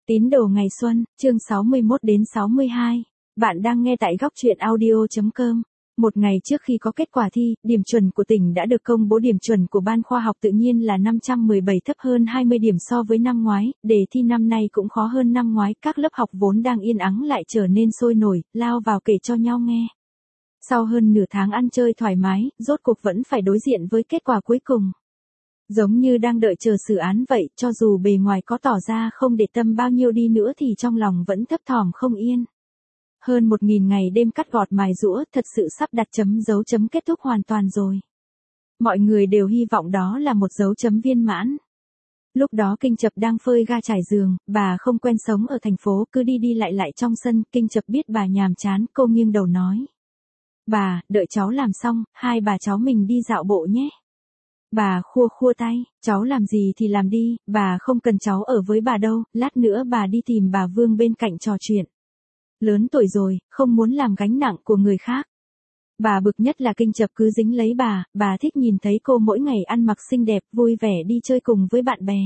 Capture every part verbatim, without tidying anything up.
Tín đồ ngày xuân, chương sáu mươi mốt đến sáu mươi hai. Bạn đang nghe tại góc truyện audio chấm com. Một ngày trước khi có kết quả thi, điểm chuẩn của tỉnh đã được công bố. Điểm chuẩn của Ban Khoa học Tự nhiên là năm trăm mười bảy, thấp hơn hai mươi điểm so với năm ngoái. Đề thi năm nay cũng khó hơn năm ngoái. Các lớp học vốn đang yên ắng lại trở nên sôi nổi, lao vào kể cho nhau nghe. Sau hơn nửa tháng ăn chơi thoải mái, rốt cuộc vẫn phải đối diện với kết quả cuối cùng. Giống như đang đợi chờ xử án vậy, cho dù bề ngoài có tỏ ra không để tâm bao nhiêu đi nữa thì trong lòng vẫn thấp thỏm không yên. Hơn một nghìn ngày đêm cắt gọt mài giũa, thật sự sắp đặt chấm dấu chấm kết thúc hoàn toàn rồi. Mọi người đều hy vọng đó là một dấu chấm viên mãn. Lúc đó Kinh Chập đang phơi ga trải giường, bà không quen sống ở thành phố, cứ đi đi lại lại trong sân. Kinh Chập biết bà nhàm chán, cô nghiêng đầu nói: "Bà, đợi cháu làm xong, hai bà cháu mình đi dạo bộ nhé." Bà khua khua tay: "Cháu làm gì thì làm đi, bà không cần cháu ở với bà đâu, lát nữa bà đi tìm bà Vương bên cạnh trò chuyện. Lớn tuổi rồi, không muốn làm gánh nặng của người khác." Bà bực nhất là Kinh Chập cứ dính lấy bà, bà thích nhìn thấy cô mỗi ngày ăn mặc xinh đẹp, vui vẻ đi chơi cùng với bạn bè.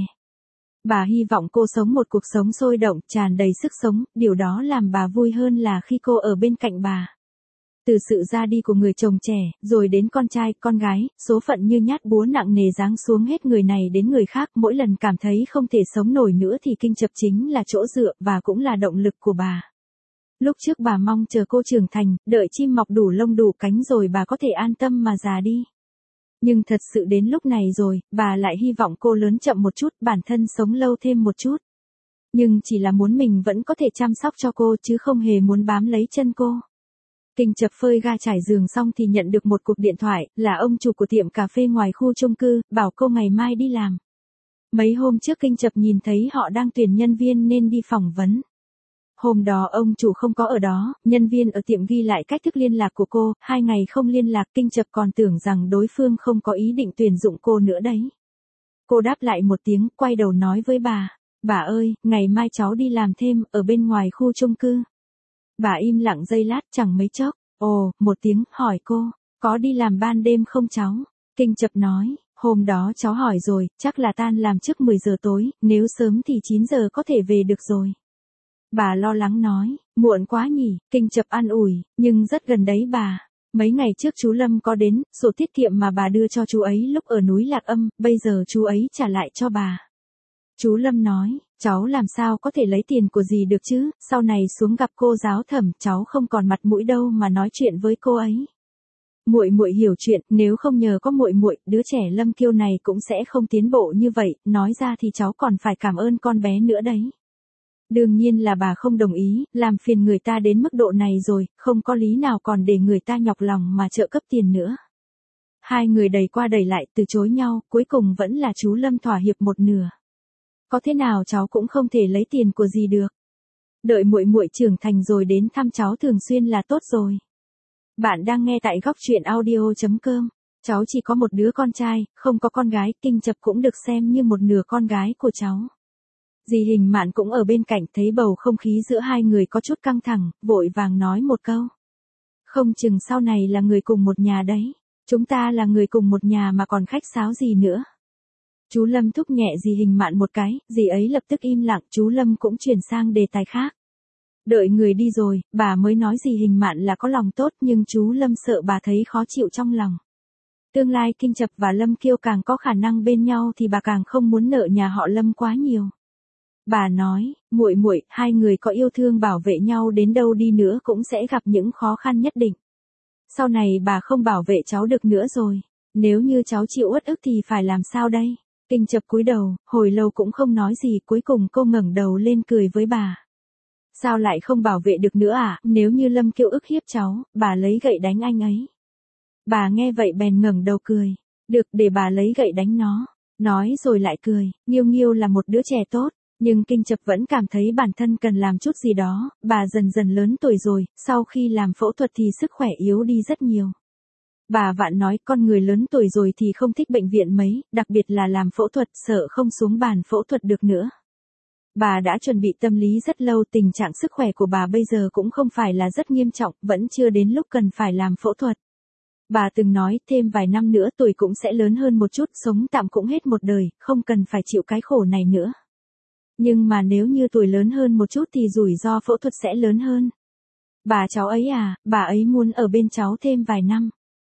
Bà hy vọng cô sống một cuộc sống sôi động, tràn đầy sức sống, điều đó làm bà vui hơn là khi cô ở bên cạnh bà. Từ sự ra đi của người chồng trẻ, rồi đến con trai, con gái, số phận như nhát búa nặng nề giáng xuống hết người này đến người khác. Mỗi lần cảm thấy không thể sống nổi nữa thì Kinh Chập chính là chỗ dựa và cũng là động lực của bà. Lúc trước bà mong chờ cô trưởng thành, đợi chim mọc đủ lông đủ cánh rồi bà có thể an tâm mà già đi. Nhưng thật sự đến lúc này rồi, bà lại hy vọng cô lớn chậm một chút, bản thân sống lâu thêm một chút. Nhưng chỉ là muốn mình vẫn có thể chăm sóc cho cô chứ không hề muốn bám lấy chân cô. Kinh Chập phơi ga trải giường xong thì nhận được một cuộc điện thoại, là ông chủ của tiệm cà phê ngoài khu chung cư, bảo cô ngày mai đi làm. Mấy hôm trước Kinh Chập nhìn thấy họ đang tuyển nhân viên nên đi phỏng vấn. Hôm đó ông chủ không có ở đó, nhân viên ở tiệm ghi lại cách thức liên lạc của cô, hai ngày không liên lạc. Kinh Chập còn tưởng rằng đối phương không có ý định tuyển dụng cô nữa đấy. Cô đáp lại một tiếng, quay đầu nói với bà: "Bà ơi, ngày mai cháu đi làm thêm, ở bên ngoài khu chung cư." Bà im lặng giây lát, chẳng mấy chốc, ồ, một tiếng, hỏi cô: "Có đi làm ban đêm không cháu?" Kinh Chập nói: "Hôm đó cháu hỏi rồi, chắc là tan làm trước mười giờ tối, nếu sớm thì chín giờ có thể về được rồi." Bà lo lắng nói: "Muộn quá nhỉ." Kinh Chập an ủi: "Nhưng rất gần đấy bà. Mấy ngày trước chú Lâm có đến, sổ tiết kiệm mà bà đưa cho chú ấy lúc ở núi Lạc Âm, bây giờ chú ấy trả lại cho bà." Chú Lâm nói: "Cháu làm sao có thể lấy tiền của dì được chứ, sau này xuống gặp cô giáo thẩm, cháu không còn mặt mũi đâu mà nói chuyện với cô ấy. Muội muội hiểu chuyện, nếu không nhờ có muội muội, đứa trẻ Lâm Kiêu này cũng sẽ không tiến bộ như vậy, nói ra thì cháu còn phải cảm ơn con bé nữa đấy." Đương nhiên là bà không đồng ý, làm phiền người ta đến mức độ này rồi, không có lý nào còn để người ta nhọc lòng mà trợ cấp tiền nữa. Hai người đẩy qua đẩy lại, từ chối nhau, cuối cùng vẫn là chú Lâm thỏa hiệp một nửa. "Có thế nào cháu cũng không thể lấy tiền của dì được. Đợi muội muội trưởng thành rồi đến thăm cháu thường xuyên là tốt rồi." Bạn đang nghe tại góc truyện audio chấm com. Cháu chỉ có một đứa con trai, không có con gái. Kinh Chập cũng được xem như một nửa con gái của cháu. Dì Hình Mạn cũng ở bên cạnh, thấy bầu không khí giữa hai người có chút căng thẳng, vội vàng nói một câu: "Không chừng sau này là người cùng một nhà đấy. Chúng ta là người cùng một nhà mà còn khách sáo gì nữa." Chú Lâm thúc nhẹ dì Hình Mạn một cái, dì ấy lập tức im lặng. Chú Lâm cũng chuyển sang đề tài khác. Đợi người đi rồi, bà mới nói dì Hình Mạn là có lòng tốt, nhưng chú Lâm sợ bà thấy khó chịu trong lòng. Tương lai Kinh Chập và Lâm Kiêu càng có khả năng bên nhau thì bà càng không muốn nợ nhà họ Lâm quá nhiều. Bà nói: "Muội muội, hai người có yêu thương bảo vệ nhau đến đâu đi nữa cũng sẽ gặp những khó khăn nhất định. Sau này bà không bảo vệ cháu được nữa rồi. Nếu như cháu chịu uất ức thì phải làm sao đây?" Kinh Chập cúi đầu, hồi lâu cũng không nói gì, cuối cùng cô ngẩng đầu lên cười với bà: "Sao lại không bảo vệ được nữa à, nếu như Lâm Kiêu ức hiếp cháu, bà lấy gậy đánh anh ấy." Bà nghe vậy bèn ngẩng đầu cười: "Được, để bà lấy gậy đánh nó." Nói rồi lại cười, Nghiêu Nghiêu là một đứa trẻ tốt. Nhưng Kinh Chập vẫn cảm thấy bản thân cần làm chút gì đó, bà dần dần lớn tuổi rồi, sau khi làm phẫu thuật thì sức khỏe yếu đi rất nhiều. Bà Vạn nói con người lớn tuổi rồi thì không thích bệnh viện mấy, đặc biệt là làm phẫu thuật, sợ không xuống bàn phẫu thuật được nữa. Bà đã chuẩn bị tâm lý rất lâu, tình trạng sức khỏe của bà bây giờ cũng không phải là rất nghiêm trọng, vẫn chưa đến lúc cần phải làm phẫu thuật. Bà từng nói thêm vài năm nữa tuổi cũng sẽ lớn hơn một chút, sống tạm cũng hết một đời, không cần phải chịu cái khổ này nữa. Nhưng mà nếu như tuổi lớn hơn một chút thì rủi ro phẫu thuật sẽ lớn hơn. Bà cháu ấy à, bà ấy muốn ở bên cháu thêm vài năm.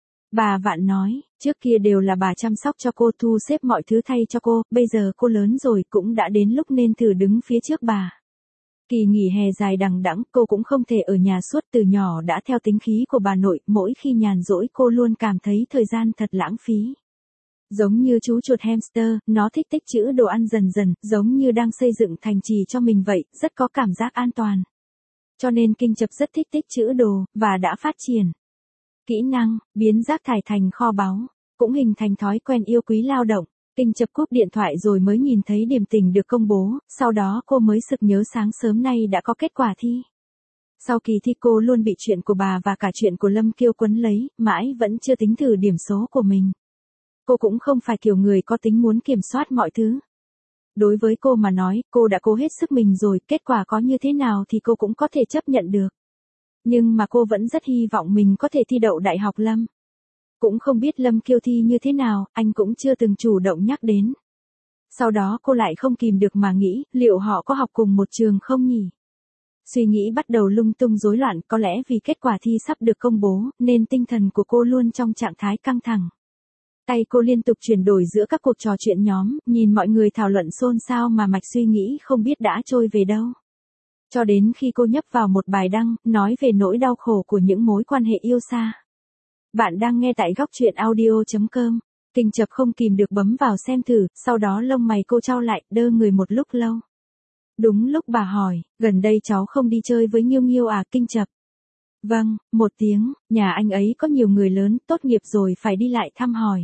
Bà Vạn nói, trước kia đều là bà chăm sóc cho cô, thu xếp mọi thứ thay cho cô, bây giờ cô lớn rồi cũng đã đến lúc nên thử đứng phía trước bà. Kỳ nghỉ hè dài đằng đẵng, cô cũng không thể ở nhà suốt, từ nhỏ đã theo tính khí của bà nội, mỗi khi nhàn rỗi cô luôn cảm thấy thời gian thật lãng phí. Giống như chú chuột hamster, nó thích tích trữ đồ ăn dần dần, giống như đang xây dựng thành trì cho mình vậy, rất có cảm giác an toàn. Cho nên Kinh Chập rất thích tích trữ đồ, và đã phát triển kỹ năng, biến rác thải thành kho báu, cũng hình thành thói quen yêu quý lao động. Kinh Chập cúp điện thoại rồi mới nhìn thấy điểm tình được công bố, sau đó cô mới sực nhớ sáng sớm nay đã có kết quả thi. Sau kỳ thi cô luôn bị chuyện của bà và cả chuyện của Lâm Kiêu quấn lấy, mãi vẫn chưa tính thử điểm số của mình. Cô cũng không phải kiểu người có tính muốn kiểm soát mọi thứ. Đối với cô mà nói, cô đã cố hết sức mình rồi, kết quả có như thế nào thì cô cũng có thể chấp nhận được. Nhưng mà cô vẫn rất hy vọng mình có thể thi đậu Đại học Lâm. Cũng không biết Lâm Kiêu thi như thế nào, anh cũng chưa từng chủ động nhắc đến. Sau đó cô lại không kìm được mà nghĩ, liệu họ có học cùng một trường không nhỉ? Suy nghĩ bắt đầu lung tung rối loạn, có lẽ vì kết quả thi sắp được công bố, nên tinh thần của cô luôn trong trạng thái căng thẳng. Tay cô liên tục chuyển đổi giữa các cuộc trò chuyện nhóm, nhìn mọi người thảo luận xôn xao mà mạch suy nghĩ không biết đã trôi về đâu. Cho đến khi cô nhấp vào một bài đăng, nói về nỗi đau khổ của những mối quan hệ yêu xa. Bạn đang nghe tại góc truyện audio chấm com. Kinh Chập không kìm được bấm vào xem thử, sau đó lông mày cô chau lại, đơ người một lúc lâu. Đúng lúc bà hỏi, gần đây cháu không đi chơi với Nghiêu Nghiêu à, Kinh Chập? Vâng, một tiếng, nhà anh ấy có nhiều người lớn, tốt nghiệp rồi phải đi lại thăm hỏi.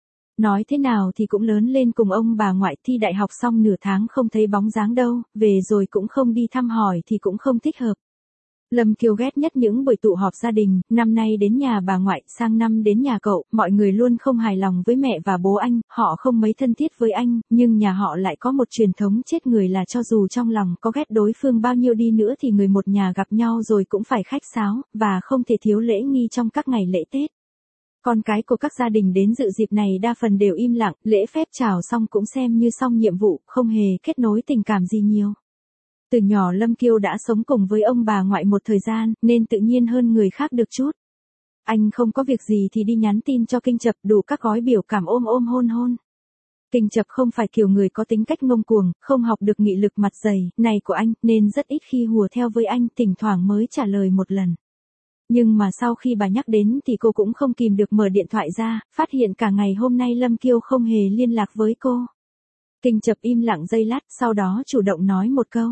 Nói thế nào thì cũng lớn lên cùng ông bà ngoại, thi đại học xong nửa tháng không thấy bóng dáng đâu, về rồi cũng không đi thăm hỏi thì cũng không thích hợp. Lâm Kiêu ghét nhất những buổi tụ họp gia đình, năm nay đến nhà bà ngoại, sang năm đến nhà cậu, mọi người luôn không hài lòng với mẹ và bố anh, họ không mấy thân thiết với anh, nhưng nhà họ lại có một truyền thống chết người là cho dù trong lòng có ghét đối phương bao nhiêu đi nữa thì người một nhà gặp nhau rồi cũng phải khách sáo, và không thể thiếu lễ nghi trong các ngày lễ Tết. Con cái của các gia đình đến dự dịp này đa phần đều im lặng, lễ phép chào xong cũng xem như xong nhiệm vụ, không hề kết nối tình cảm gì nhiều. Từ nhỏ Lâm Kiêu đã sống cùng với ông bà ngoại một thời gian, nên tự nhiên hơn người khác được chút. Anh không có việc gì thì đi nhắn tin cho Kinh Chập, đủ các gói biểu cảm ôm ôm hôn hôn. Kinh Chập không phải kiểu người có tính cách ngông cuồng, không học được nghị lực mặt dày, này của anh, nên rất ít khi hùa theo với anh, thỉnh thoảng mới trả lời một lần. Nhưng mà sau khi bà nhắc đến thì cô cũng không kìm được mở điện thoại ra, phát hiện cả ngày hôm nay Lâm Kiêu không hề liên lạc với cô. Kinh Chập im lặng giây lát, sau đó chủ động nói một câu.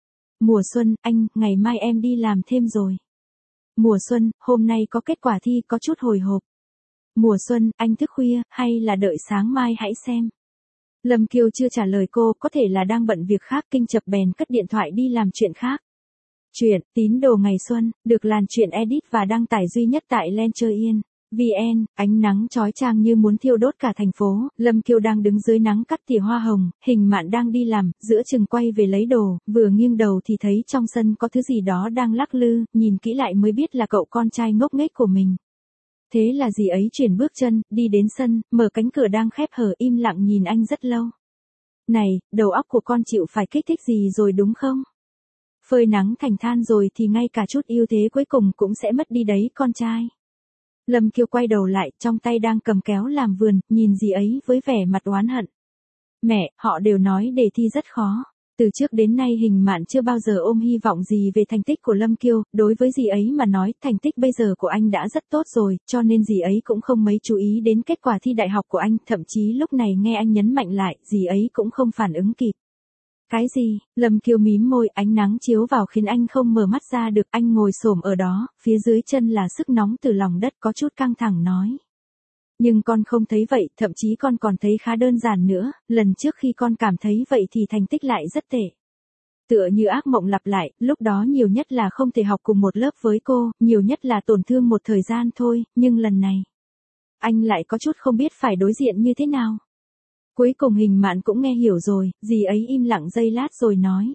Mùa Xuân, anh, ngày mai em đi làm thêm rồi. Mùa Xuân, hôm nay có kết quả thi, có chút hồi hộp. Mùa Xuân, anh thức khuya, hay là đợi sáng mai hãy xem. Lâm Kiêu chưa trả lời cô, có thể là đang bận việc khác, Kinh Chập bèn cất điện thoại đi làm chuyện khác. Chuyện, tín đồ ngày xuân, được làn chuyện edit và đăng tải duy nhất tại Lencher.in. vê en, ánh nắng chói chang như muốn thiêu đốt cả thành phố, Lâm Kiêu đang đứng dưới nắng cắt tỉa hoa hồng, Hình Mạn đang đi làm, giữa chừng quay về lấy đồ, vừa nghiêng đầu thì thấy trong sân có thứ gì đó đang lắc lư, nhìn kỹ lại mới biết là cậu con trai ngốc nghếch của mình. Thế là dì ấy chuyển bước chân, đi đến sân, mở cánh cửa đang khép hở, im lặng nhìn anh rất lâu. Này, đầu óc của con chịu phải kích thích gì rồi đúng không? Phơi nắng thành than rồi thì ngay cả chút ưu thế cuối cùng cũng sẽ mất đi đấy con trai. Lâm Kiêu quay đầu lại, trong tay đang cầm kéo làm vườn, nhìn dì ấy với vẻ mặt oán hận. Mẹ, họ đều nói đề thi rất khó. Từ trước đến nay Hình Mạn chưa bao giờ ôm hy vọng gì về thành tích của Lâm Kiêu, đối với dì ấy mà nói, thành tích bây giờ của anh đã rất tốt rồi, cho nên dì ấy cũng không mấy chú ý đến kết quả thi đại học của anh, thậm chí lúc này nghe anh nhấn mạnh lại, dì ấy cũng không phản ứng kịp. Cái gì? Lâm Kiêu mím môi, ánh nắng chiếu vào khiến anh không mở mắt ra được, anh ngồi xổm ở đó, phía dưới chân là sức nóng từ lòng đất, có chút căng thẳng nói. Nhưng con không thấy vậy, thậm chí con còn thấy khá đơn giản nữa, lần trước khi con cảm thấy vậy thì thành tích lại rất tệ. Tựa như ác mộng lặp lại, lúc đó nhiều nhất là không thể học cùng một lớp với cô, nhiều nhất là tổn thương một thời gian thôi, nhưng lần này, anh lại có chút không biết phải đối diện như thế nào. Cuối cùng Hình Mạn cũng nghe hiểu rồi, dì ấy im lặng giây lát rồi nói.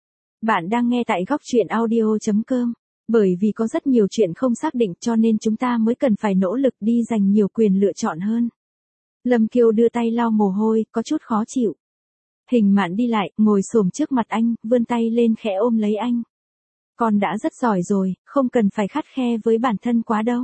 Bạn đang nghe tại góc truyện audio chấm com. Bởi vì có rất nhiều chuyện không xác định cho nên chúng ta mới cần phải nỗ lực đi dành nhiều quyền lựa chọn hơn. Lâm Kiêu đưa tay lau mồ hôi, có chút khó chịu. Hình Mạn đi lại, ngồi xổm trước mặt anh, vươn tay lên khẽ ôm lấy anh. Con đã rất giỏi rồi, không cần phải khắt khe với bản thân quá đâu.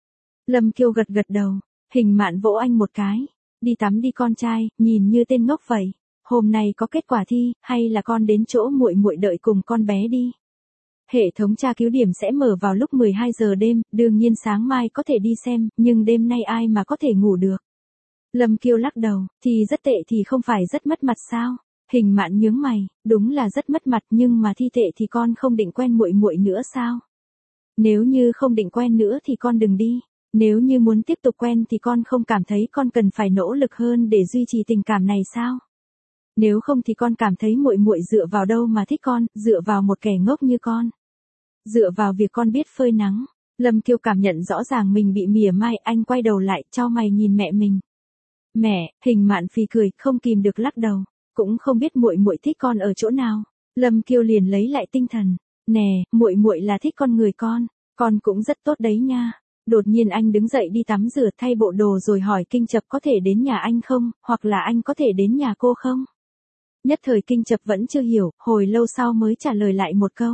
Lâm Kiêu gật gật đầu, Hình Mạn vỗ anh một cái. Đi tắm đi con trai, nhìn như tên ngốc vậy. Hôm nay có kết quả thi, hay là con đến chỗ muội muội đợi cùng con bé đi. Hệ thống tra cứu điểm sẽ mở vào lúc mười hai giờ đêm, đương nhiên sáng mai có thể đi xem, nhưng đêm nay ai mà có thể ngủ được. Lâm Kiêu lắc đầu, thì rất tệ thì không phải rất mất mặt sao? Hình Mạn nhướng mày, đúng là rất mất mặt nhưng mà thi tệ thì con không định quen muội muội nữa sao? Nếu như không định quen nữa thì con đừng đi. Nếu như muốn tiếp tục quen thì con không cảm thấy con cần phải nỗ lực hơn để duy trì tình cảm này sao? Nếu không thì con cảm thấy muội muội dựa vào đâu mà thích con, dựa vào một kẻ ngốc như con. Dựa vào việc con biết phơi nắng. Lâm Kiêu cảm nhận rõ ràng mình bị mỉa mai, anh quay đầu lại, chau mày nhìn mẹ mình. Mẹ, Hình Mạn phì cười, không kìm được lắc đầu, cũng không biết muội muội thích con ở chỗ nào. Lâm Kiêu liền lấy lại tinh thần, nè, muội muội là thích con người con, con cũng rất tốt đấy nha. Đột nhiên anh đứng dậy đi tắm rửa thay bộ đồ rồi hỏi Kinh Chập có thể đến nhà anh không, hoặc là anh có thể đến nhà cô không? Nhất thời Kinh Chập vẫn chưa hiểu, hồi lâu sau mới trả lời lại một câu.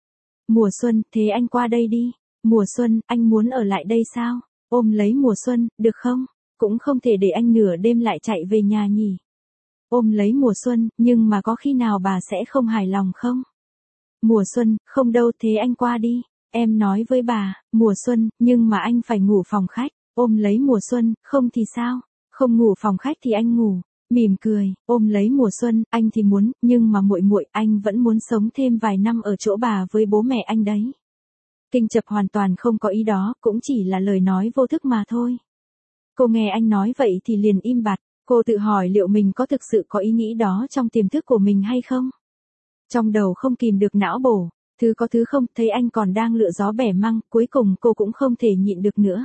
Mùa xuân, thế anh qua đây đi. Mùa xuân, anh muốn ở lại đây sao? Ôm lấy mùa xuân, được không? Cũng không thể để anh nửa đêm lại chạy về nhà nhỉ. Ôm lấy mùa xuân, nhưng mà có khi nào bà sẽ không hài lòng không? Mùa xuân, không đâu, thế anh qua đi. Em nói với bà, mùa xuân, nhưng mà anh phải ngủ phòng khách. Ôm lấy mùa xuân, không thì sao? Không ngủ phòng khách thì anh ngủ. Mỉm cười, ôm lấy mùa xuân, anh thì muốn, nhưng mà muội muội, anh vẫn muốn sống thêm vài năm ở chỗ bà với bố mẹ anh đấy. Kinh Chập hoàn toàn không có ý đó, cũng chỉ là lời nói vô thức mà thôi. Cô nghe anh nói vậy thì liền im bặt, cô tự hỏi liệu mình có thực sự có ý nghĩ đó trong tiềm thức của mình hay không? Trong đầu không kìm được não bổ, thứ có thứ không, thấy anh còn đang lựa gió bẻ măng, cuối cùng cô cũng không thể nhịn được nữa.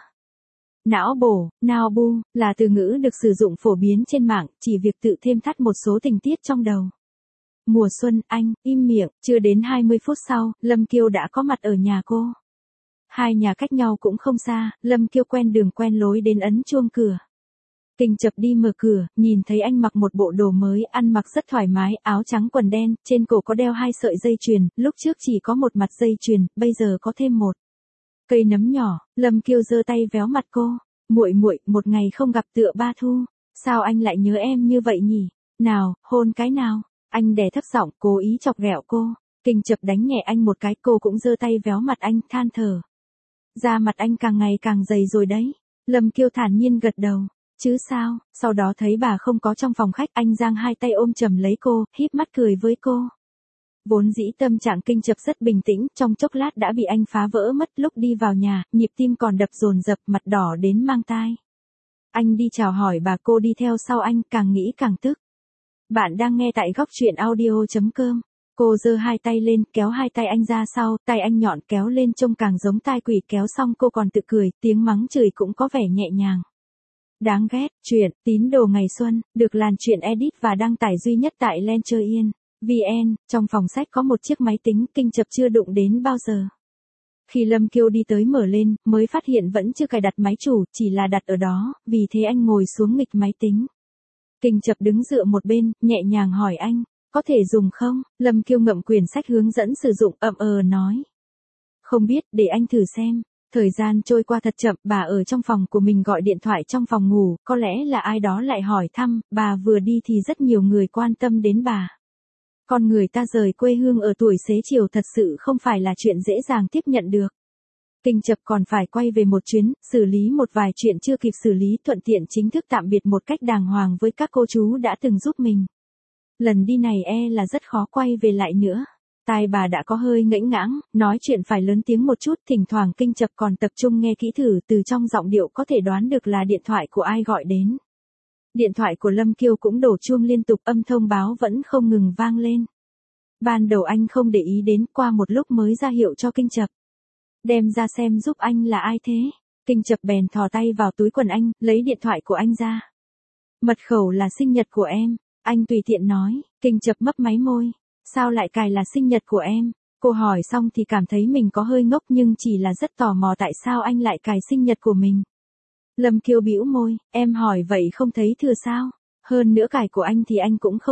Não bổ, não bu, là từ ngữ được sử dụng phổ biến trên mạng, chỉ việc tự thêm thắt một số tình tiết trong đầu. Mùa xuân, anh, im miệng, chưa đến hai mươi phút sau, Lâm Kiêu đã có mặt ở nhà cô. Hai nhà cách nhau cũng không xa, Lâm Kiêu quen đường quen lối đến ấn chuông cửa. Kinh Chập đi mở cửa, nhìn thấy anh mặc một bộ đồ mới, ăn mặc rất thoải mái, áo trắng quần đen, trên cổ có đeo hai sợi dây chuyền, lúc trước chỉ có một mặt dây chuyền, bây giờ có thêm một cây nấm nhỏ. Lâm Kiêu giơ tay véo mặt cô, muội muội, một ngày không gặp tựa ba thu, sao anh lại nhớ em như vậy nhỉ? Nào, hôn cái nào? Anh đè thấp giọng, cố ý chọc ghẹo cô. Kinh Chập đánh nhẹ anh một cái, cô cũng giơ tay véo mặt anh, than thở. Da mặt anh càng ngày càng dày rồi đấy. Lâm Kiêu thản nhiên gật đầu. Chứ sao? Sau đó thấy bà không có trong phòng khách, anh giang hai tay ôm chầm lấy cô, híp mắt cười với cô. Vốn dĩ tâm trạng Kinh Chập rất bình tĩnh, trong chốc lát đã bị anh phá vỡ mất. Lúc đi vào nhà, nhịp tim còn đập dồn dập, mặt đỏ đến mang tai. Anh đi chào hỏi bà, cô đi theo sau anh, càng nghĩ càng tức. Bạn đang nghe tại góc truyện audio chấm com. Cô giơ hai tay lên, kéo hai tay anh ra sau, tay anh nhọn kéo lên trông càng giống tai quỷ, kéo xong cô còn tự cười, tiếng mắng chửi cũng có vẻ nhẹ nhàng. Đáng ghét, truyện, tín đồ ngày xuân, được làn truyện edit và đăng tải duy nhất tại Lencher Yên. vê en, trong phòng sách có một chiếc máy tính, Kinh Chập chưa đụng đến bao giờ. Khi Lâm Kiêu đi tới mở lên, mới phát hiện vẫn chưa cài đặt máy chủ, chỉ là đặt ở đó, vì thế anh ngồi xuống nghịch máy tính. Kinh Chập đứng dựa một bên, nhẹ nhàng hỏi anh, có thể dùng không? Lâm Kiêu ngậm quyển sách hướng dẫn sử dụng, ậm ờ nói. Không biết, để anh thử xem. Thời gian trôi qua thật chậm, bà ở trong phòng của mình gọi điện thoại trong phòng ngủ, có lẽ là ai đó lại hỏi thăm, bà vừa đi thì rất nhiều người quan tâm đến bà. Con người ta rời quê hương ở tuổi xế chiều thật sự không phải là chuyện dễ dàng tiếp nhận được. Kinh Chập còn phải quay về một chuyến, xử lý một vài chuyện chưa kịp xử lý, thuận tiện chính thức tạm biệt một cách đàng hoàng với các cô chú đã từng giúp mình. Lần đi này e là rất khó quay về lại nữa. Tai bà đã có hơi ngẫnh ngãng, nói chuyện phải lớn tiếng một chút, thỉnh thoảng Kinh Chập còn tập trung nghe kỹ thử, từ trong giọng điệu có thể đoán được là điện thoại của ai gọi đến. Điện thoại của Lâm Kiêu cũng đổ chuông liên tục, âm thông báo vẫn không ngừng vang lên. Ban đầu anh không để ý đến, qua một lúc mới ra hiệu cho Kinh Chập. Đem ra xem giúp anh là ai thế. Kinh Chập bèn thò tay vào túi quần anh, lấy điện thoại của anh ra. Mật khẩu là sinh nhật của em, anh tùy tiện nói. Kinh Chập mấp máy môi. Sao lại cài là sinh nhật của em? Cô hỏi xong thì cảm thấy mình có hơi ngốc nhưng chỉ là rất tò mò tại sao anh lại cài sinh nhật của mình. Lâm Kiêu bĩu môi, em hỏi vậy không thấy thừa sao? Hơn nữa cài của anh thì anh cũng không thích.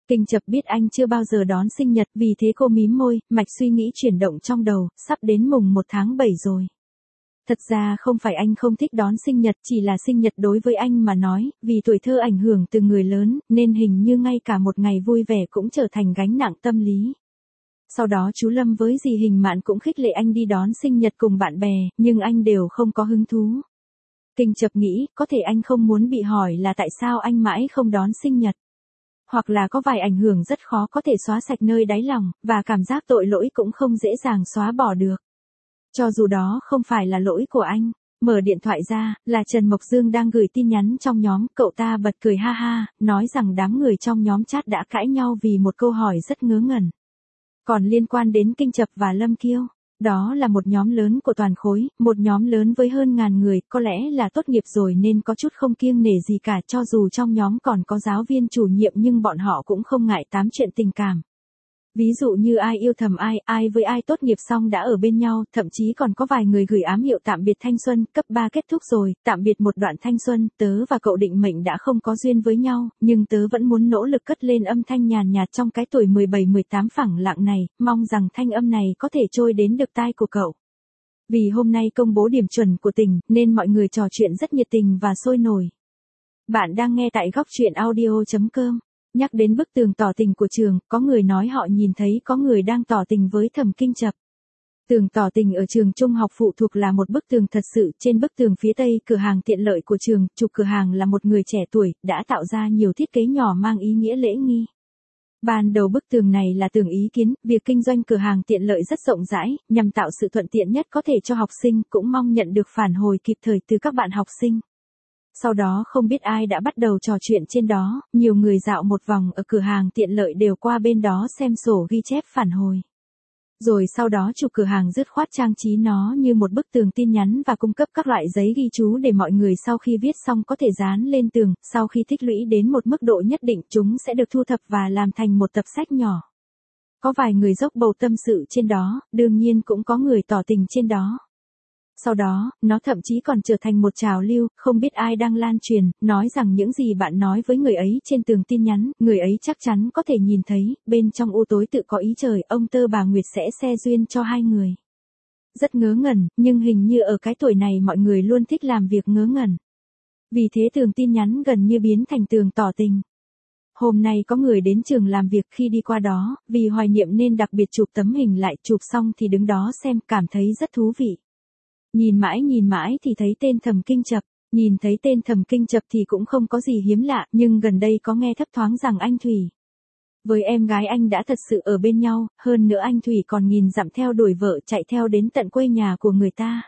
Kinh Chập biết anh chưa bao giờ đón sinh nhật, vì thế cô mím môi, mạch suy nghĩ chuyển động trong đầu, sắp đến mùng một tháng bảy rồi. Thật ra không phải anh không thích đón sinh nhật, chỉ là sinh nhật đối với anh mà nói, vì tuổi thơ ảnh hưởng từ người lớn, nên hình như ngay cả một ngày vui vẻ cũng trở thành gánh nặng tâm lý. Sau đó chú Lâm với dì Hình Mạn cũng khích lệ anh đi đón sinh nhật cùng bạn bè, nhưng anh đều không có hứng thú. Kinh Chập nghĩ, có thể anh không muốn bị hỏi là tại sao anh mãi không đón sinh nhật. Hoặc là có vài ảnh hưởng rất khó có thể xóa sạch nơi đáy lòng, và cảm giác tội lỗi cũng không dễ dàng xóa bỏ được. Cho dù đó không phải là lỗi của anh. Mở điện thoại ra, là Trần Mộc Dương đang gửi tin nhắn trong nhóm, cậu ta bật cười ha ha, nói rằng đám người trong nhóm chat đã cãi nhau vì một câu hỏi rất ngớ ngẩn. Còn liên quan đến Kinh Chập và Lâm Kiêu, đó là một nhóm lớn của toàn khối, một nhóm lớn với hơn ngàn người, có lẽ là tốt nghiệp rồi nên có chút không kiêng nể gì cả, cho dù trong nhóm còn có giáo viên chủ nhiệm nhưng bọn họ cũng không ngại tám chuyện tình cảm. Ví dụ như ai yêu thầm ai, ai với ai tốt nghiệp xong đã ở bên nhau, thậm chí còn có vài người gửi ám hiệu tạm biệt thanh xuân, cấp ba kết thúc rồi, tạm biệt một đoạn thanh xuân, tớ và cậu định mệnh đã không có duyên với nhau, nhưng tớ vẫn muốn nỗ lực cất lên âm thanh nhàn nhạt trong cái tuổi mười bảy mười tám phẳng lặng này, mong rằng thanh âm này có thể trôi đến được tai của cậu. Vì hôm nay công bố điểm chuẩn của tỉnh, nên mọi người trò chuyện rất nhiệt tình và sôi nổi. Bạn đang nghe tại góc truyện audio chấm com. Nhắc đến bức tường tỏ tình của trường, có người nói họ nhìn thấy có người đang tỏ tình với Thẩm Kinh Chập. Tường tỏ tình ở trường trung học phụ thuộc là một bức tường thật sự, trên bức tường phía tây cửa hàng tiện lợi của trường, chủ cửa hàng là một người trẻ tuổi, đã tạo ra nhiều thiết kế nhỏ mang ý nghĩa lễ nghi. Ban đầu bức tường này là tường ý kiến, việc kinh doanh cửa hàng tiện lợi rất rộng rãi, nhằm tạo sự thuận tiện nhất có thể cho học sinh, cũng mong nhận được phản hồi kịp thời từ các bạn học sinh. Sau đó không biết ai đã bắt đầu trò chuyện trên đó, nhiều người dạo một vòng ở cửa hàng tiện lợi đều qua bên đó xem sổ ghi chép phản hồi. Rồi sau đó chủ cửa hàng dứt khoát trang trí nó như một bức tường tin nhắn và cung cấp các loại giấy ghi chú để mọi người sau khi viết xong có thể dán lên tường, sau khi tích lũy đến một mức độ nhất định chúng sẽ được thu thập và làm thành một tập sách nhỏ. Có vài người dốc bầu tâm sự trên đó, đương nhiên cũng có người tỏ tình trên đó. Sau đó, nó thậm chí còn trở thành một trào lưu, không biết ai đang lan truyền, nói rằng những gì bạn nói với người ấy trên tường tin nhắn, người ấy chắc chắn có thể nhìn thấy, bên trong u tối tự có ý trời, ông tơ bà Nguyệt sẽ xe duyên cho hai người. Rất ngớ ngẩn, nhưng hình như ở cái tuổi này mọi người luôn thích làm việc ngớ ngẩn. Vì thế tường tin nhắn gần như biến thành tường tỏ tình. Hôm nay có người đến trường làm việc, khi đi qua đó, vì hoài niệm nên đặc biệt chụp tấm hình lại, chụp xong thì đứng đó xem, cảm thấy rất thú vị. Nhìn mãi nhìn mãi thì thấy tên Thẩm Kinh Chập, nhìn thấy tên Thẩm Kinh Chập thì cũng không có gì hiếm lạ, nhưng gần đây có nghe thấp thoáng rằng anh Thủy với em gái anh đã thật sự ở bên nhau, hơn nữa anh Thủy còn nghìn dặm theo đuổi vợ, chạy theo đến tận quê nhà của người ta.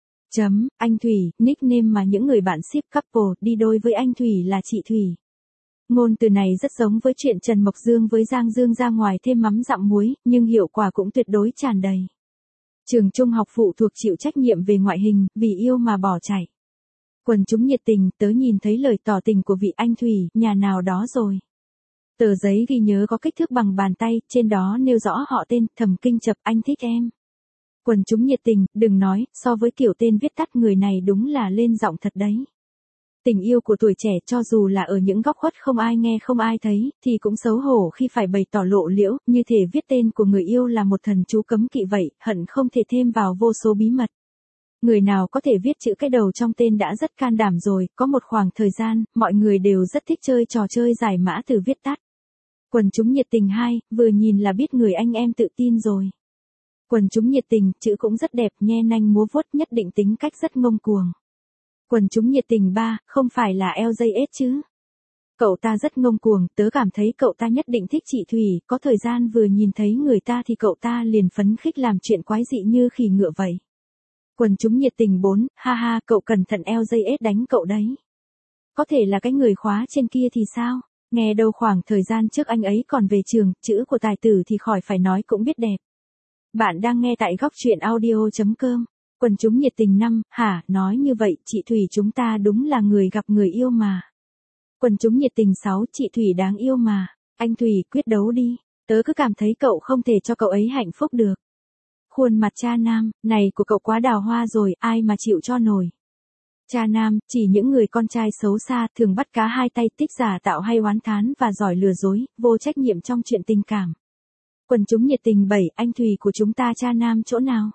Chấm, anh Thủy, nickname mà những người bạn ship couple đi đôi với anh Thủy là chị Thủy. Ngôn từ này rất giống với chuyện Trần Mộc Dương với Giang Dương ra ngoài thêm mắm dặm muối, nhưng hiệu quả cũng tuyệt đối tràn đầy. Trường trung học phụ thuộc chịu trách nhiệm về ngoại hình, vì yêu mà bỏ chạy. Quần chúng nhiệt tình, tớ nhìn thấy lời tỏ tình của vị anh Thủy, nhà nào đó rồi. Tờ giấy ghi nhớ có kích thước bằng bàn tay, trên đó nêu rõ họ tên, Thẩm Kinh Chập, anh thích em. Quần chúng nhiệt tình, đừng nói, so với kiểu tên viết tắt người này đúng là lên giọng thật đấy. Tình yêu của tuổi trẻ cho dù là ở những góc khuất không ai nghe không ai thấy, thì cũng xấu hổ khi phải bày tỏ lộ liễu, như thể viết tên của người yêu là một thần chú cấm kỵ vậy, hận không thể thêm vào vô số bí mật. Người nào có thể viết chữ cái đầu trong tên đã rất can đảm rồi, có một khoảng thời gian, mọi người đều rất thích chơi trò chơi giải mã từ viết tắt. Quần chúng nhiệt tình hai, vừa nhìn là biết người anh em tự tin rồi. Quần chúng nhiệt tình, chữ cũng rất đẹp, nhe nanh múa vuốt, nhất định tính cách rất ngông cuồng. Quần chúng nhiệt tình ba, không phải là lờ gi ét chứ. Cậu ta rất ngông cuồng, tớ cảm thấy cậu ta nhất định thích chị Thủy, có thời gian vừa nhìn thấy người ta thì cậu ta liền phấn khích làm chuyện quái dị như khỉ ngựa vậy. Quần chúng nhiệt tình bốn, ha ha, cậu cẩn thận lờ gi ét đánh cậu đấy. Có thể là cái người khóa trên kia thì sao? Nghe đâu khoảng thời gian trước anh ấy còn về trường, chữ của tài tử thì khỏi phải nói cũng biết đẹp. Bạn đang nghe tại góc truyện audio chấm com. Quần chúng nhiệt tình năm, hả, nói như vậy, chị Thủy chúng ta đúng là người gặp người yêu mà. Quần chúng nhiệt tình sáu, chị Thủy đáng yêu mà. Anh Thủy, quyết đấu đi, tớ cứ cảm thấy cậu không thể cho cậu ấy hạnh phúc được. Khuôn mặt cha nam, này của cậu quá đào hoa rồi, ai mà chịu cho nổi. Cha nam, chỉ những người con trai xấu xa, thường bắt cá hai tay, tích giả tạo hay oán thán và giỏi lừa dối, vô trách nhiệm trong chuyện tình cảm. Quần chúng nhiệt tình bảy, anh Thùy của chúng ta cha nam chỗ nào?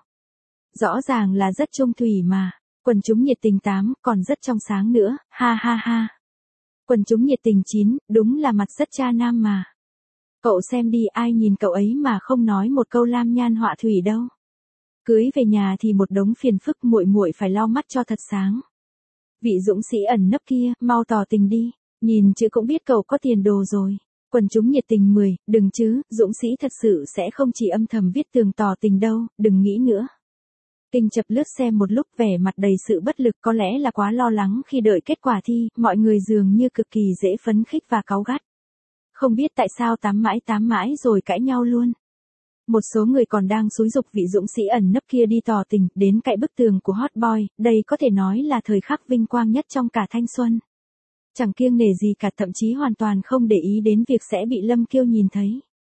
Rõ ràng là rất trung thủy mà. Quần chúng nhiệt tình tám, còn rất trong sáng nữa, ha ha ha. Quần chúng nhiệt tình chín, đúng là mặt rất cha nam mà. Cậu xem đi, ai nhìn cậu ấy mà không nói một câu lam nhan họa thủy đâu. Cưới về nhà thì một đống phiền phức, muội muội phải lau mắt cho thật sáng. Vị dũng sĩ ẩn nấp kia, mau tỏ tình đi, nhìn chữ cũng biết cậu có tiền đồ rồi. Quần chúng nhiệt tình mười, đừng chứ, dũng sĩ thật sự sẽ không chỉ âm thầm viết tường tỏ tình đâu, đừng nghĩ nữa. Kinh chập lướt xem một lúc, vẻ mặt đầy sự bất lực, có lẽ là quá lo lắng khi đợi kết quả thi, mọi người dường như cực kỳ dễ phấn khích và cáu gắt. Không biết tại sao tám mãi tám mãi rồi cãi nhau luôn. Một số người còn đang xúi giục vị dũng sĩ ẩn nấp kia đi tỏ tình, đến cạnh bức tường của hot boy, đây có thể nói là thời khắc vinh quang nhất trong cả thanh xuân. Chẳng kiêng nể gì cả, thậm chí hoàn toàn không để ý đến việc sẽ bị Lâm Kiêu nhìn thấy.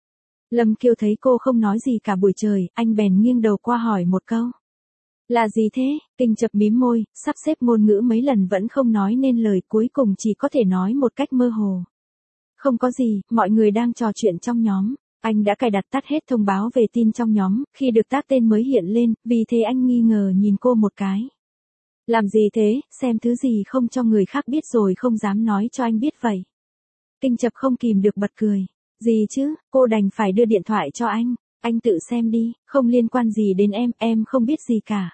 Lâm Kiêu thấy cô không nói gì cả buổi trời, anh bèn nghiêng đầu qua hỏi một câu. Là gì thế? Kinh chập mím môi, sắp xếp ngôn ngữ mấy lần vẫn không nói nên lời, cuối cùng chỉ có thể nói một cách mơ hồ. Không có gì, mọi người đang trò chuyện trong nhóm. Anh đã cài đặt tắt hết thông báo về tin trong nhóm, khi được tác tên mới hiện lên, vì thế anh nghi ngờ nhìn cô một cái. Làm gì thế, xem thứ gì không cho người khác biết rồi không dám nói cho anh biết vậy. Kinh chập không kìm được bật cười. Gì chứ, cô đành phải đưa điện thoại cho anh. Anh tự xem đi, không liên quan gì đến em, em không biết gì cả.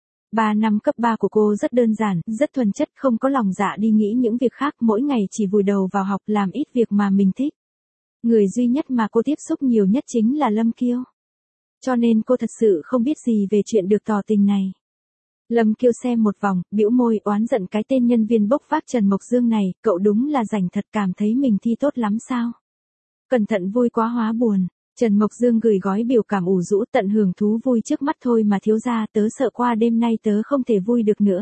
Ba năm cấp ba của cô rất đơn giản, rất thuần chất, không có lòng dạ đi nghĩ những việc khác, mỗi ngày chỉ vùi đầu vào học, làm ít việc mà mình thích. Người duy nhất mà cô tiếp xúc nhiều nhất chính là Lâm Kiêu. Cho nên cô thật sự không biết gì về chuyện được tỏ tình này. Lâm Kiêu xem một vòng, bĩu môi oán giận cái tên nhân viên bốc vác Trần Mộc Dương này, cậu đúng là rảnh thật, cảm thấy mình thi tốt lắm sao? Cẩn thận vui quá hóa buồn. Trần Mộc Dương gửi gói biểu cảm ủ rũ, tận hưởng thú vui trước mắt thôi mà thiếu gia, tớ sợ qua đêm nay tớ không thể vui được nữa.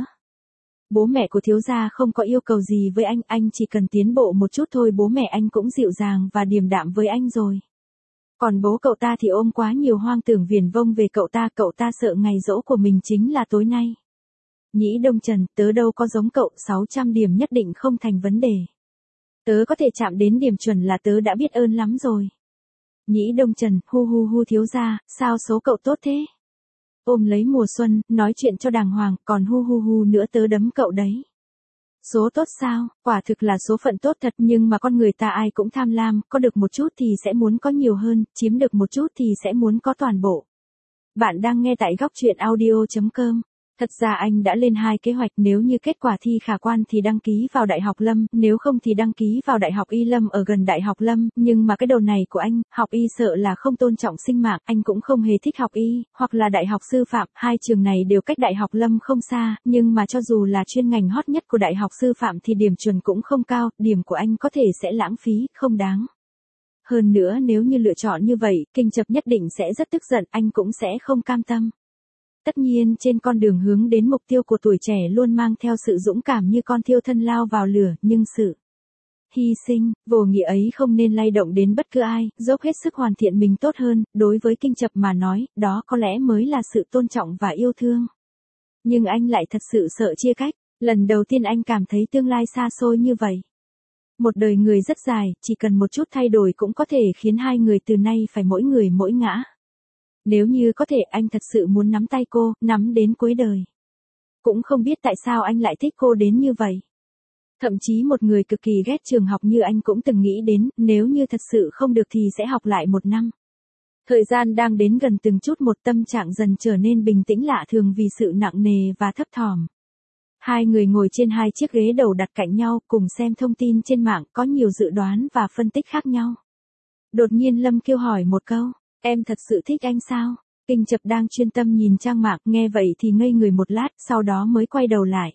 Bố mẹ của thiếu gia không có yêu cầu gì với anh, anh chỉ cần tiến bộ một chút thôi, bố mẹ anh cũng dịu dàng và điềm đạm với anh rồi. Còn bố cậu ta thì ôm quá nhiều hoang tưởng viển vông về cậu ta, cậu ta sợ ngày giỗ của mình chính là tối nay. Nhĩ Đông Trần, tớ đâu có giống cậu, sáu trăm điểm nhất định không thành vấn đề. Tớ có thể chạm đến điểm chuẩn là tớ đã biết ơn lắm rồi. Nhĩ Đông Trần, hu hu hu thiếu gia, sao số cậu tốt thế? Ôm lấy mùa xuân, nói chuyện cho đàng hoàng, còn hu hu hu nữa tớ đấm cậu đấy. Số tốt sao, quả thực là số phận tốt thật, nhưng mà con người ta ai cũng tham lam, có được một chút thì sẽ muốn có nhiều hơn, chiếm được một chút thì sẽ muốn có toàn bộ. Bạn đang nghe tại góc truyện audio chấm com. Thật ra anh đã lên hai kế hoạch, nếu như kết quả thi khả quan thì đăng ký vào Đại học Lâm, nếu không thì đăng ký vào Đại học Y Lâm ở gần Đại học Lâm, nhưng mà cái đầu này của anh, học y sợ là không tôn trọng sinh mạng, anh cũng không hề thích học y, hoặc là Đại học Sư phạm, hai trường này đều cách Đại học Lâm không xa, nhưng mà cho dù là chuyên ngành hot nhất của Đại học Sư phạm thì điểm chuẩn cũng không cao, điểm của anh có thể sẽ lãng phí, không đáng. Hơn nữa nếu như lựa chọn như vậy, Kinh Chập nhất định sẽ rất tức giận, anh cũng sẽ không cam tâm. Tất nhiên trên con đường hướng đến mục tiêu của tuổi trẻ luôn mang theo sự dũng cảm như con thiêu thân lao vào lửa, nhưng sự hy sinh, vô nghĩa ấy không nên lay động đến bất cứ ai, dốc hết sức hoàn thiện mình tốt hơn, đối với Kinh Chập mà nói, đó có lẽ mới là sự tôn trọng và yêu thương. Nhưng anh lại thật sự sợ chia cách, lần đầu tiên anh cảm thấy tương lai xa xôi như vậy. Một đời người rất dài, chỉ cần một chút thay đổi cũng có thể khiến hai người từ nay phải mỗi người mỗi ngã. Nếu như có thể anh thật sự muốn nắm tay cô, nắm đến cuối đời. Cũng không biết tại sao anh lại thích cô đến như vậy. Thậm chí một người cực kỳ ghét trường học như anh cũng từng nghĩ đến, nếu như thật sự không được thì sẽ học lại một năm. Thời gian đang đến gần từng chút một, tâm trạng dần trở nên bình tĩnh lạ thường vì sự nặng nề và thấp thỏm. Hai người ngồi trên hai chiếc ghế đầu đặt cạnh nhau, cùng xem thông tin trên mạng, có nhiều dự đoán và phân tích khác nhau. Đột nhiên Lâm Kiêu hỏi một câu. Em thật sự thích anh sao? Kinh Chập đang chuyên tâm nhìn trang mạng, nghe vậy thì ngây người một lát, sau đó mới quay đầu lại.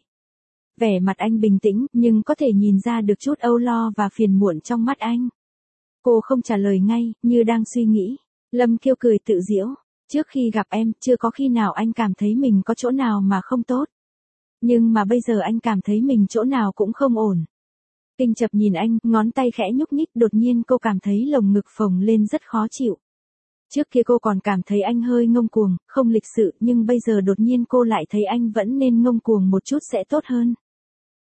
Vẻ mặt anh bình tĩnh, nhưng có thể nhìn ra được chút âu lo và phiền muộn trong mắt anh. Cô không trả lời ngay, như đang suy nghĩ. Lâm Kiêu cười tự giễu. Trước khi gặp em, chưa có khi nào anh cảm thấy mình có chỗ nào mà không tốt. Nhưng mà bây giờ anh cảm thấy mình chỗ nào cũng không ổn. Kinh Chập nhìn anh, ngón tay khẽ nhúc nhích, đột nhiên cô cảm thấy lồng ngực phồng lên rất khó chịu. Trước kia cô còn cảm thấy anh hơi ngông cuồng, không lịch sự, nhưng bây giờ đột nhiên cô lại thấy anh vẫn nên ngông cuồng một chút sẽ tốt hơn.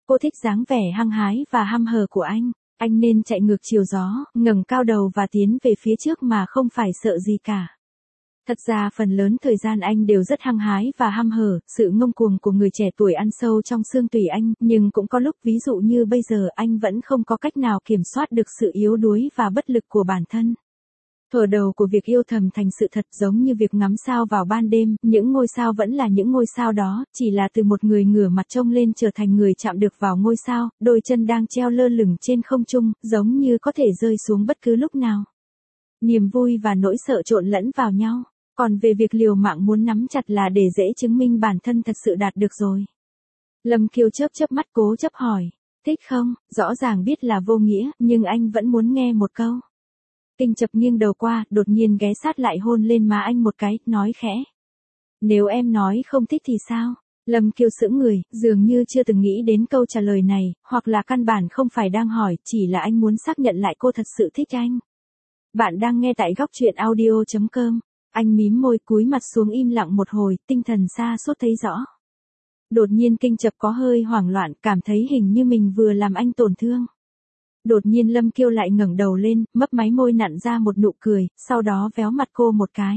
Cô thích dáng vẻ hăng hái và hăm hở của anh. Anh nên chạy ngược chiều gió, ngẩng cao đầu và tiến về phía trước mà không phải sợ gì cả. Thật ra phần lớn thời gian anh đều rất hăng hái và hăm hở, sự ngông cuồng của người trẻ tuổi ăn sâu trong xương tủy anh, nhưng cũng có lúc ví dụ như bây giờ anh vẫn không có cách nào kiểm soát được sự yếu đuối và bất lực của bản thân. Thuở đầu của việc yêu thầm thành sự thật giống như việc ngắm sao vào ban đêm, những ngôi sao vẫn là những ngôi sao đó, chỉ là từ một người ngửa mặt trông lên trở thành người chạm được vào ngôi sao, đôi chân đang treo lơ lửng trên không trung, giống như có thể rơi xuống bất cứ lúc nào. Niềm vui và nỗi sợ trộn lẫn vào nhau, còn về việc liều mạng muốn nắm chặt là để dễ chứng minh bản thân thật sự đạt được rồi. Lâm Kiêu chớp chớp mắt cố chấp hỏi, thích không, rõ ràng biết là vô nghĩa, nhưng anh vẫn muốn nghe một câu. Kinh Chập nghiêng đầu qua, đột nhiên ghé sát lại hôn lên má anh một cái, nói khẽ. Nếu em nói không thích thì sao? Lâm Kiêu sững người, dường như chưa từng nghĩ đến câu trả lời này, hoặc là căn bản không phải đang hỏi, chỉ là anh muốn xác nhận lại cô thật sự thích anh. Bạn đang nghe tại góc truyện audio chấm com. Anh mím môi cúi mặt xuống im lặng một hồi, tinh thần sa sút thấy rõ. Đột nhiên Kinh Chập có hơi hoảng loạn, cảm thấy hình như mình vừa làm anh tổn thương. Đột nhiên Lâm Kiêu lại ngẩng đầu lên, mấp máy môi nặn ra một nụ cười, sau đó véo mặt cô một cái.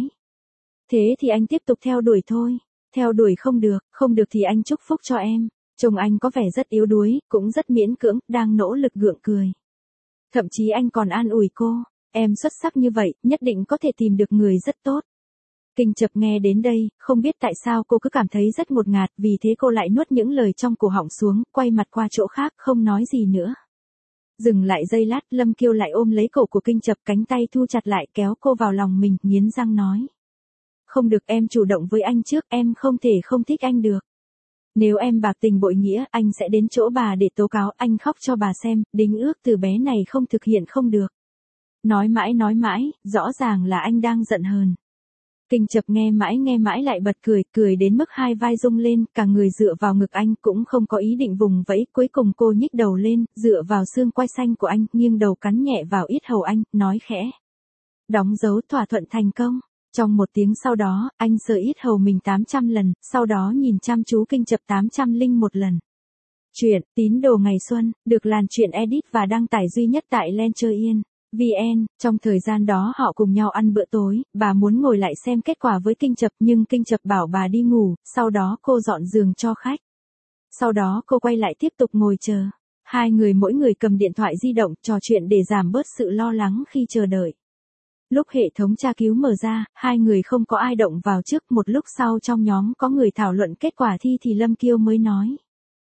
Thế thì anh tiếp tục theo đuổi thôi. Theo đuổi không được, không được thì anh chúc phúc cho em. Trông anh có vẻ rất yếu đuối, cũng rất miễn cưỡng, đang nỗ lực gượng cười. Thậm chí anh còn an ủi cô, em xuất sắc như vậy, nhất định có thể tìm được người rất tốt. Kinh Chập nghe đến đây, không biết tại sao cô cứ cảm thấy rất ngột ngạt, vì thế cô lại nuốt những lời trong cổ họng xuống, quay mặt qua chỗ khác, không nói gì nữa. Dừng lại giây lát, Lâm Kiêu lại ôm lấy cổ của Kinh Chập, cánh tay thu chặt lại kéo cô vào lòng mình, nghiến răng nói. Không được, em chủ động với anh trước, em không thể không thích anh được. Nếu em bạc tình bội nghĩa, anh sẽ đến chỗ bà để tố cáo, anh khóc cho bà xem, đính ước từ bé này không thực hiện không được. Nói mãi nói mãi, rõ ràng là anh đang giận hờn. Kinh Chập nghe mãi nghe mãi lại bật cười, cười đến mức hai vai rung lên, cả người dựa vào ngực anh, cũng không có ý định vùng vẫy, cuối cùng cô nhích đầu lên, dựa vào xương quai xanh của anh, nghiêng đầu cắn nhẹ vào yết hầu anh, nói khẽ. Đóng dấu thỏa thuận thành công. Trong một tiếng sau đó, anh sờ yết hầu mình tám trăm lần, sau đó nhìn chăm chú Kinh Chập tám trăm lẻ một lần. Chuyện Tín Đồ Ngày Xuân, được Làn Chuyện edit và đăng tải duy nhất tại Lencher.in. vê en, trong thời gian đó họ cùng nhau ăn bữa tối, bà muốn ngồi lại xem kết quả với Kinh Chập nhưng Kinh Chập bảo bà đi ngủ, sau đó cô dọn giường cho khách. Sau đó cô quay lại tiếp tục ngồi chờ. Hai người mỗi người cầm điện thoại di động trò chuyện để giảm bớt sự lo lắng khi chờ đợi. Lúc hệ thống tra cứu mở ra, hai người không có ai động vào trước, một lúc sau trong nhóm có người thảo luận kết quả thi thì Lâm Kiêu mới nói.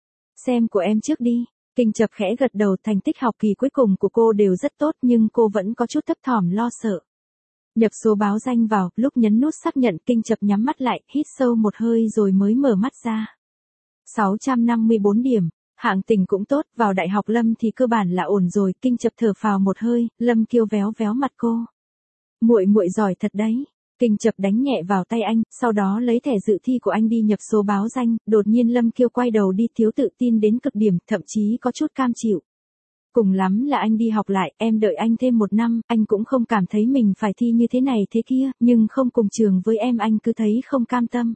Xem của em trước đi. Kinh Chập khẽ gật đầu, thành tích học kỳ cuối cùng của cô đều rất tốt nhưng cô vẫn có chút thấp thỏm lo sợ. Nhập số báo danh vào, lúc nhấn nút xác nhận Kinh Chập nhắm mắt lại, hít sâu một hơi rồi mới mở mắt ra. sáu trăm năm mươi bốn điểm, hạng tình cũng tốt, vào đại học Lâm thì cơ bản là ổn rồi, Kinh Chập thở phào một hơi, Lâm Kiêu véo véo mặt cô. Muội muội giỏi thật đấy. Kinh Chập đánh nhẹ vào tay anh, sau đó lấy thẻ dự thi của anh đi nhập số báo danh, đột nhiên Lâm Kiêu quay đầu đi, thiếu tự tin đến cực điểm, thậm chí có chút cam chịu. Cùng lắm là anh đi học lại, em đợi anh thêm một năm, anh cũng không cảm thấy mình phải thi như thế này thế kia, nhưng không cùng trường với em anh cứ thấy không cam tâm.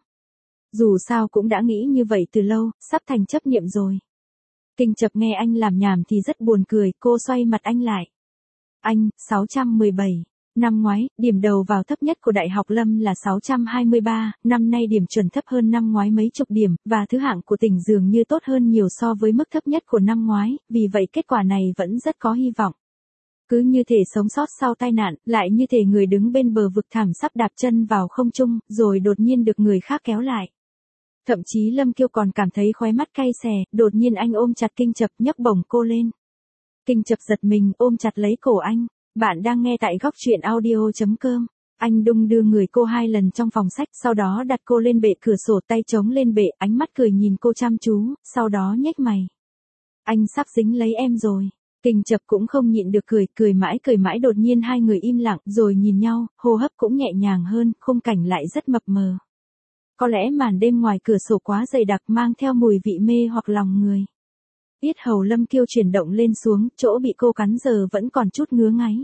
Dù sao cũng đã nghĩ như vậy từ lâu, sắp thành chấp niệm rồi. Kinh Chập nghe anh làm nhảm thì rất buồn cười, cô xoay mặt anh lại. Anh, sáu trăm mười bảy. Năm ngoái, điểm đầu vào thấp nhất của Đại học Lâm là sáu trăm hai mươi ba, năm nay điểm chuẩn thấp hơn năm ngoái mấy chục điểm, và thứ hạng của tỉnh dường như tốt hơn nhiều so với mức thấp nhất của năm ngoái, vì vậy kết quả này vẫn rất có hy vọng. Cứ như thể sống sót sau tai nạn, lại như thể người đứng bên bờ vực thẳm sắp đạp chân vào không trung, rồi đột nhiên được người khác kéo lại. Thậm chí Lâm Kiêu còn cảm thấy khóe mắt cay xè, đột nhiên anh ôm chặt Kinh Chập, nhấc bổng cô lên. Kinh Chập giật mình, ôm chặt lấy cổ anh. Bạn đang nghe tại góc truyện audio chấm com. Anh đung đưa người cô hai lần trong phòng sách, sau đó đặt cô lên bệ cửa sổ, tay chống lên bệ, ánh mắt cười nhìn cô chăm chú, sau đó nhếch mày. Anh sắp dính lấy em rồi. Kinh Chập cũng không nhịn được cười, cười mãi cười mãi, đột nhiên hai người im lặng, rồi nhìn nhau, hô hấp cũng nhẹ nhàng hơn, khung cảnh lại rất mập mờ. Có lẽ màn đêm ngoài cửa sổ quá dày đặc, mang theo mùi vị mê hoặc lòng người. Yết hầu Lâm Kiêu chuyển động lên xuống, chỗ bị cô cắn giờ vẫn còn chút ngứa ngáy.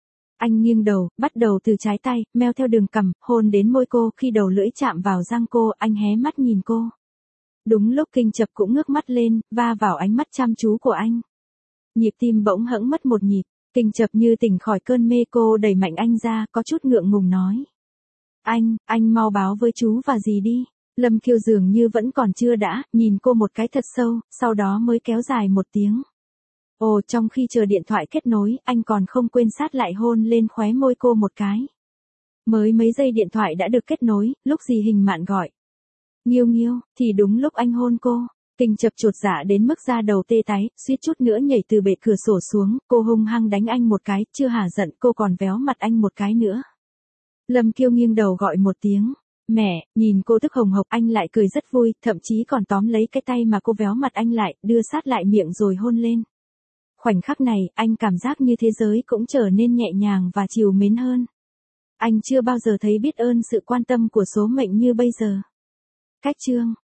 Anh nghiêng đầu, bắt đầu từ trái tay, meo theo đường cằm, hôn đến môi cô, khi đầu lưỡi chạm vào răng cô, anh hé mắt nhìn cô. Đúng lúc Kinh Chập cũng ngước mắt lên, va vào ánh mắt chăm chú của anh. Nhịp tim bỗng hẫng mất một nhịp, Kinh Chập như tỉnh khỏi cơn mê, cô đẩy mạnh anh ra, có chút ngượng ngùng nói. Anh, anh mau báo với chú và dì đi. Lâm Kiều dường như vẫn còn chưa đã, nhìn cô một cái thật sâu, sau đó mới kéo dài một tiếng. Ồ, trong khi chờ điện thoại kết nối, anh còn không quên sát lại hôn lên khóe môi cô một cái. Mới mấy giây điện thoại đã được kết nối, lúc dì Hình Mạn gọi. Nghiêu nghiêu, thì đúng lúc anh hôn cô. Kinh Chập chột dạ đến mức da đầu tê tái, suýt chút nữa nhảy từ bệ cửa sổ xuống, cô hung hăng đánh anh một cái, chưa hả giận cô còn véo mặt anh một cái nữa. Lâm Kiêu nghiêng đầu gọi một tiếng. Mẹ, nhìn cô tức hồng hộc, anh lại cười rất vui, thậm chí còn tóm lấy cái tay mà cô véo mặt anh lại, đưa sát lại miệng rồi hôn lên. Khoảnh khắc này, anh cảm giác như thế giới cũng trở nên nhẹ nhàng và trìu mến hơn. Anh chưa bao giờ thấy biết ơn sự quan tâm của số mệnh như bây giờ. Cách chương